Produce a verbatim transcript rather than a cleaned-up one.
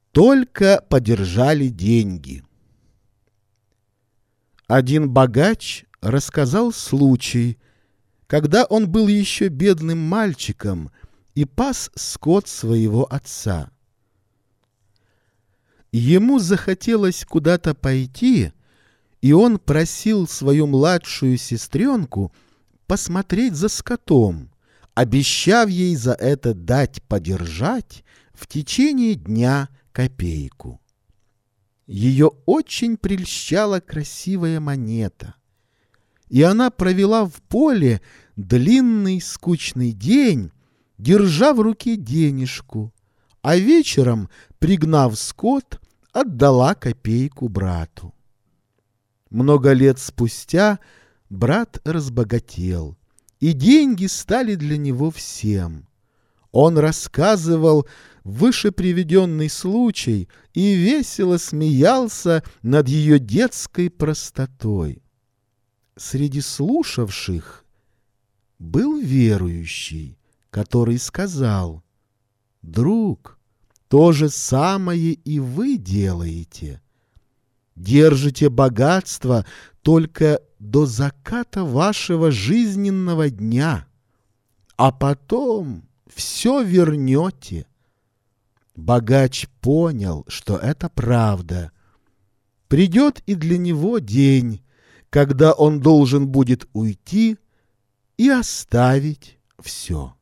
Только подержали деньги. Один богач рассказал случай, когда он был еще бедным мальчиком и пас скот своего отца. Ему захотелось куда-то пойти, и он просил свою младшую сестренку посмотреть за скотом, обещав ей за это дать подержать в течение дня копейку. Ее очень прельщала красивая монета, и она провела в поле длинный скучный день, держа в руке денежку, а вечером, пригнав скот, отдала копейку брату. Много лет спустя брат разбогател, и деньги стали для него всем. Он рассказывал выше приведенный случай и весело смеялся над ее детской простотой. Среди слушавших был верующий, который сказал: «Друг, то же самое и вы делаете. Держите богатство только до заката вашего жизненного дня, а потом все вернете». Богач понял, что это правда. Придет и для него день, когда он должен будет уйти и оставить все.